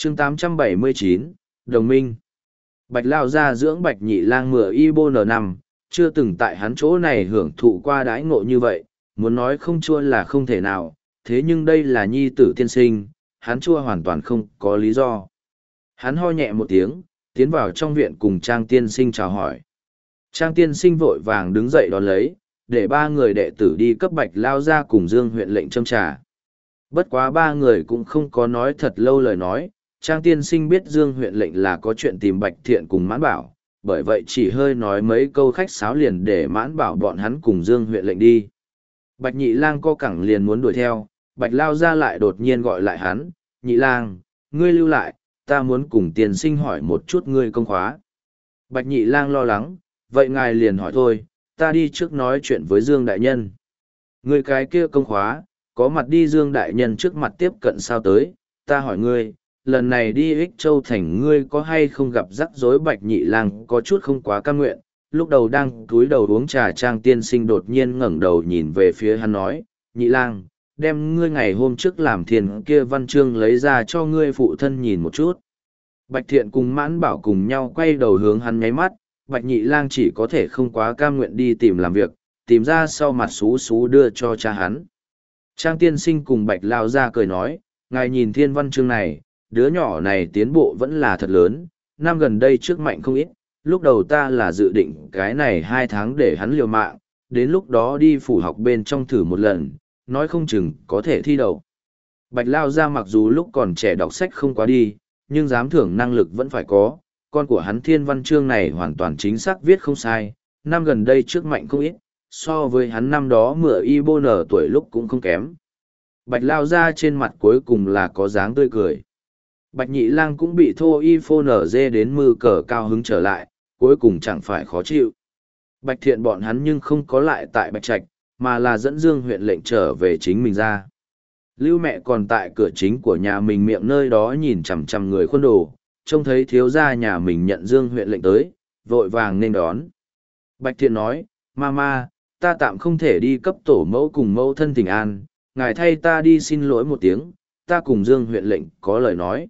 chương 879, Đồng minh. Bạch Lao gia dưỡng Bạch Nhị Lang mửa y bô n5, chưa từng tại hắn chỗ này hưởng thụ qua đãi ngộ như vậy, muốn nói không chua là không thể nào, thế nhưng đây là nhi tử tiên sinh, hắn chua hoàn toàn không có lý do. Hắn ho nhẹ một tiếng, tiến vào trong viện cùng Trang tiên sinh chào hỏi. Trang tiên sinh vội vàng đứng dậy đón lấy, để ba người đệ tử đi cấp Bạch Lao gia cùng Dương huyện lệnh châm trà. Bất quá ba người cũng không có nói thật lâu lời nói, Trang tiên sinh biết Dương huyện lệnh là có chuyện tìm Bạch Thiện cùng Mãn Bảo, bởi vậy chỉ hơi nói mấy câu khách sáo liền để Mãn Bảo bọn hắn cùng Dương huyện lệnh đi. Bạch Nhị Lang co cẳng liền muốn đuổi theo, Bạch Lao gia lại đột nhiên gọi lại hắn, Nhị Lang, ngươi lưu lại, ta muốn cùng tiên sinh hỏi một chút ngươi công khóa. Bạch Nhị Lang lo lắng, vậy ngài liền hỏi thôi, ta đi trước nói chuyện với Dương đại nhân. Ngươi cái kia công khóa, có mặt đi Dương đại nhân trước mặt tiếp cận sao tới, ta hỏi ngươi, lần này đi Ích Châu thành ngươi có hay không gặp rắc rối? Bạch Nhị Lang có chút không quá cam nguyện, lúc đầu đang cúi đầu uống trà, Trang tiên sinh đột nhiên ngẩng đầu nhìn về phía hắn nói, Nhị Lang, đem ngươi ngày hôm trước làm thiền kia văn chương lấy ra cho ngươi phụ thân nhìn một chút. Bạch Thiện cùng Mãn Bảo cùng nhau quay đầu hướng hắn nháy mắt, Bạch Nhị Lang chỉ có thể không quá cam nguyện đi tìm làm việc, tìm ra sau mặt xú xú đưa cho cha hắn. Trang tiên sinh cùng Bạch Lao ra cười nói, ngài nhìn thiên văn chương này, đứa nhỏ này tiến bộ vẫn là thật lớn, năm gần đây trước mạnh không ít, lúc đầu ta là dự định cái này 2 tháng để hắn liều mạng, đến lúc đó đi phủ học bên trong thử một lần, nói không chừng có thể thi đậu. Bạch Lao ra mặc dù lúc còn trẻ đọc sách không quá đi, nhưng giám thưởng năng lực vẫn phải có, con của hắn thiên văn chương này hoàn toàn chính xác viết không sai, năm gần đây trước mạnh không ít, so với hắn năm đó mửa y bô nở tuổi lúc cũng không kém. Bạch Lao ra trên mặt cuối cùng là có dáng tươi cười. Bạch Nhị Lang cũng bị thô y phô nở dê đến mư cờ cao hứng trở lại, cuối cùng chẳng phải khó chịu. Bạch Thiện bọn hắn nhưng không có lại tại Bạch Trạch, mà là dẫn Dương huyện lệnh trở về chính mình ra. Lưu mẹ còn tại cửa chính của nhà mình miệng nơi đó nhìn chằm chằm người khuôn đồ, trông thấy thiếu gia nhà mình nhận Dương huyện lệnh tới, vội vàng nên đón. Bạch Thiện nói, Mama, ta tạm không thể đi cấp tổ mẫu cùng mẫu thân Thịnh An, ngài thay ta đi xin lỗi một tiếng, ta cùng Dương huyện lệnh có lời nói.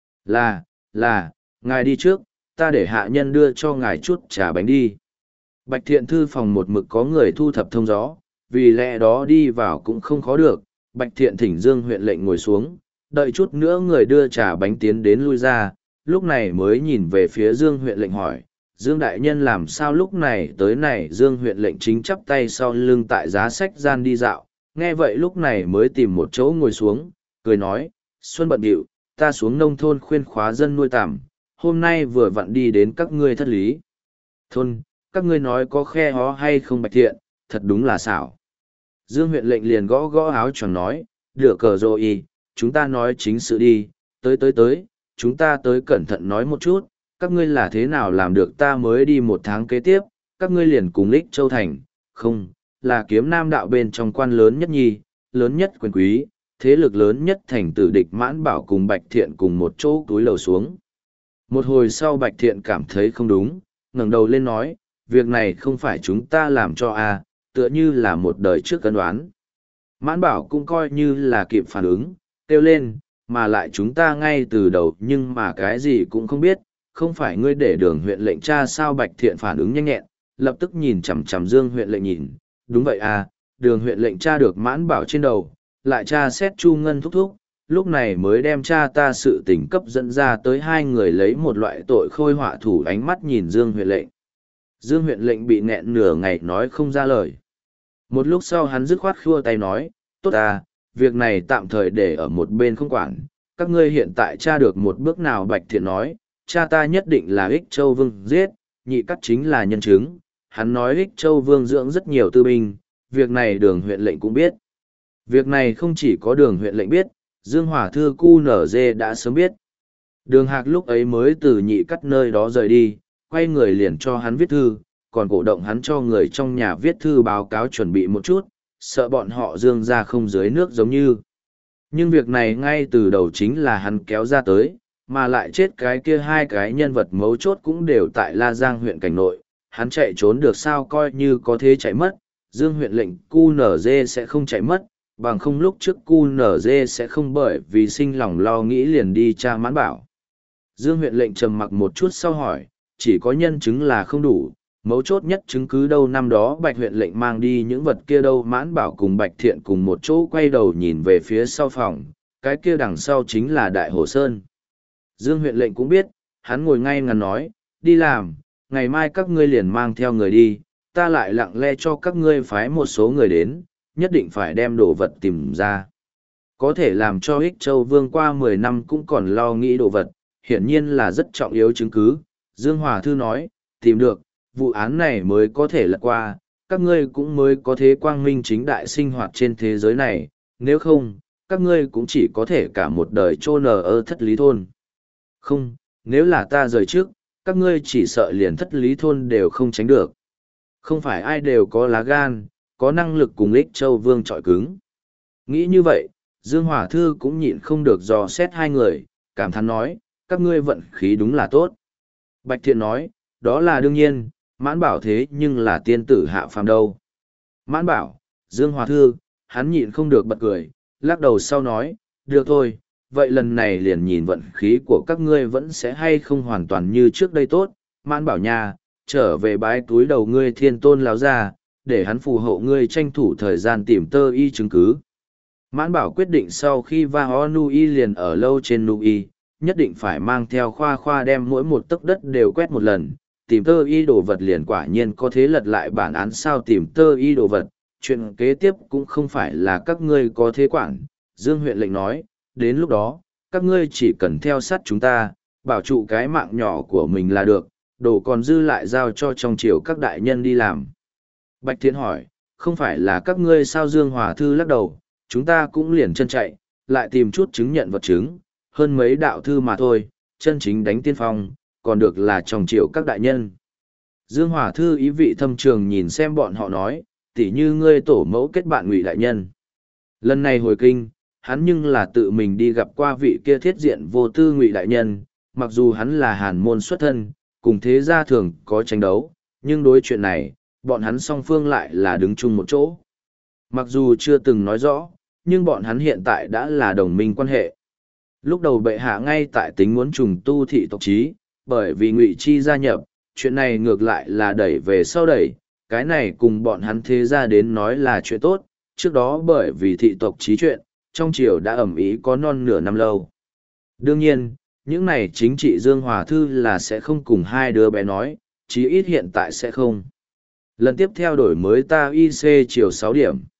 Là, ngài đi trước, ta để hạ nhân đưa cho ngài chút trà bánh đi. Bạch Thiện thư phòng một mực có người thu thập thông gió, vì lẽ đó đi vào cũng không khó được. Bạch Thiện thỉnh Dương huyện lệnh ngồi xuống, đợi chút nữa người đưa trà bánh tiến đến lui ra, lúc này mới nhìn về phía Dương huyện lệnh hỏi, Dương đại nhân làm sao lúc này tới này? Dương huyện lệnh chính chắp tay sau lưng tại giá sách gian đi dạo, nghe vậy lúc này mới tìm một chỗ ngồi xuống, cười nói, Xuân bận điệu, ta xuống nông thôn khuyên khóa dân nuôi tằm, hôm nay vừa vặn đi đến các ngươi thất lý. Thôn, các ngươi nói có khe hó hay không? Bạch Thiện, thật đúng là xảo. Dương huyện lệnh liền gõ gõ áo choàng nói, được cờ rồi, chúng ta nói chính sự đi, tới, chúng ta tới cẩn thận nói một chút, các ngươi là thế nào làm được ta mới đi 1 tháng kế tiếp, các ngươi liền cùng Ích Châu thành, không, là Kiếm Nam đạo bên trong quan lớn nhất nhi, lớn nhất quyền quý, thế lực lớn nhất thành tử địch Mãn Bảo cùng Bạch Thiện cùng một chỗ túi lầu xuống. Một hồi sau Bạch Thiện cảm thấy không đúng, ngẩng đầu lên nói, việc này không phải chúng ta làm cho à, tựa như là một đời trước cân đoán. Mãn Bảo cũng coi như là kịp phản ứng, kêu lên, mà lại chúng ta ngay từ đầu nhưng mà cái gì cũng không biết, không phải ngươi để Đường huyện lệnh tra sao? Bạch Thiện phản ứng nhanh nhẹn, lập tức nhìn chằm chằm Dương huyện lệnh nhìn, đúng vậy à, Đường huyện lệnh tra được Mãn Bảo trên đầu, lại tra xét Chu Ngân thúc thúc, lúc này mới đem cha ta sự tình cấp dẫn ra tới. Hai người lấy một loại tội khôi họa thủ ánh mắt nhìn Dương huyện lệnh. Dương huyện lệnh bị nghẹn nửa ngày nói không ra lời. Một lúc sau hắn dứt khoát khua tay nói, tốt à, việc này tạm thời để ở một bên không quản, các ngươi hiện tại tra được một bước nào? Bạch Thiện nói, cha ta nhất định là Ích Châu Vương giết, Nhị Cắt chính là nhân chứng, hắn nói Ích Châu Vương dưỡng rất nhiều tư binh, việc này Đường huyện lệnh cũng biết. Việc này không chỉ có Đường huyện lệnh biết, Dương Hòa Thư QNZ đã sớm biết. Đường Hạc lúc ấy mới từ Nhị Cắt nơi đó rời đi, quay người liền cho hắn viết thư, còn cổ động hắn cho người trong nhà viết thư báo cáo chuẩn bị một chút, sợ bọn họ Dương ra không dưới nước giống như. Nhưng việc này ngay từ đầu chính là hắn kéo ra tới, mà lại chết cái kia 2 cái nhân vật mấu chốt cũng đều tại La Giang huyện cảnh nội, hắn chạy trốn được sao? Coi như có thế chạy mất, Dương huyện lệnh QNZ sẽ không chạy mất, bằng không lúc trước QNZ sẽ không bởi vì sinh lòng lo nghĩ liền đi tra Mãn Bảo. Dương huyện lệnh trầm mặc một chút sau hỏi, chỉ có nhân chứng là không đủ, mấu chốt nhất chứng cứ đâu. Năm đó Bạch huyện lệnh mang đi những vật kia đâu. Mãn Bảo cùng Bạch Thiện cùng một chỗ quay đầu nhìn về phía sau phòng, cái kia đằng sau chính là Đại Hồ Sơn. Dương huyện lệnh cũng biết, hắn ngồi ngay ngắn nói, đi làm, ngày mai các ngươi liền mang theo người đi, ta lại lặng lẽ cho các ngươi phái một số người đến, nhất định phải đem đồ vật tìm ra. Có thể làm cho Ích Châu Vương qua 10 năm cũng còn lo nghĩ đồ vật, hiển nhiên là rất trọng yếu chứng cứ. Dương Hòa Thư nói, tìm được, vụ án này mới có thể lật qua, các ngươi cũng mới có thế quang minh chính đại sinh hoạt trên thế giới này, nếu không, các ngươi cũng chỉ có thể cả một đời chôn ở Thất Lý Thôn. Không, nếu là ta rời trước, các ngươi chỉ sợ liền Thất Lý Thôn đều không tránh được. Không phải ai đều có lá gan, có năng lực cùng Ích Châu Vương chọi cứng. Nghĩ như vậy, Dương Hòa Thư cũng nhịn không được dò xét hai người, cảm thán nói, các ngươi vận khí đúng là tốt. Bạch Thiện nói, đó là đương nhiên, Mãn Bảo thế nhưng là tiên tử hạ phàm đâu. Mãn Bảo, Dương Hòa Thư, hắn nhịn không được bật cười, lắc đầu sau nói, được thôi, vậy lần này liền nhìn vận khí của các ngươi vẫn sẽ hay không hoàn toàn như trước đây tốt. Mãn Bảo nha, trở về bái túi đầu ngươi Thiên Tôn láo ra, để hắn phù hộ ngươi tranh thủ thời gian tìm tơ y chứng cứ. Mãn Bảo quyết định sau khi va ho nui liền ở lâu trên nui, nhất định phải mang theo khoa khoa đem mỗi một tấc đất đều quét một lần, tìm tơ y đồ vật liền quả nhiên có thế lật lại bản án sao tìm tơ y đồ vật, chuyện kế tiếp cũng không phải là các ngươi có thế quản. Dương huyện lệnh nói, đến lúc đó, các ngươi chỉ cần theo sát chúng ta, bảo trụ cái mạng nhỏ của mình là được, đồ còn dư lại giao cho trong triều các đại nhân đi làm. Bạch Thiện hỏi, không phải là các ngươi sao? Dương Hòa Thư lắc đầu, chúng ta cũng liền chân chạy, lại tìm chút chứng nhận vật chứng, hơn mấy đạo thư mà thôi, chân chính đánh tiên phong, còn được là trong triều các đại nhân. Dương Hòa Thư ý vị thâm trường nhìn xem bọn họ nói, tỉ như ngươi tổ mẫu kết bạn Ngụy đại nhân. Lần này hồi kinh, hắn nhưng là tự mình đi gặp qua vị kia thiết diện vô tư Ngụy đại nhân, mặc dù hắn là hàn môn xuất thân, cùng thế gia thường có tranh đấu, nhưng đối chuyện này, bọn hắn song phương lại là đứng chung một chỗ. Mặc dù chưa từng nói rõ, nhưng bọn hắn hiện tại đã là đồng minh quan hệ. Lúc đầu bệ hạ ngay tại tính muốn trùng tu thị tộc chí, bởi vì Ngụy Chi gia nhập, chuyện này ngược lại là đẩy về sau đẩy, cái này cùng bọn hắn thế gia đến nói là chuyện tốt, trước đó bởi vì thị tộc chí chuyện, trong triều đã ầm ĩ có non nửa năm lâu. Đương nhiên, những này chính trị Dương Hòa Thư là sẽ không cùng hai đứa bé nói, chí ít hiện tại sẽ không. Lần tiếp theo đổi mới ta IC chiều 6 điểm.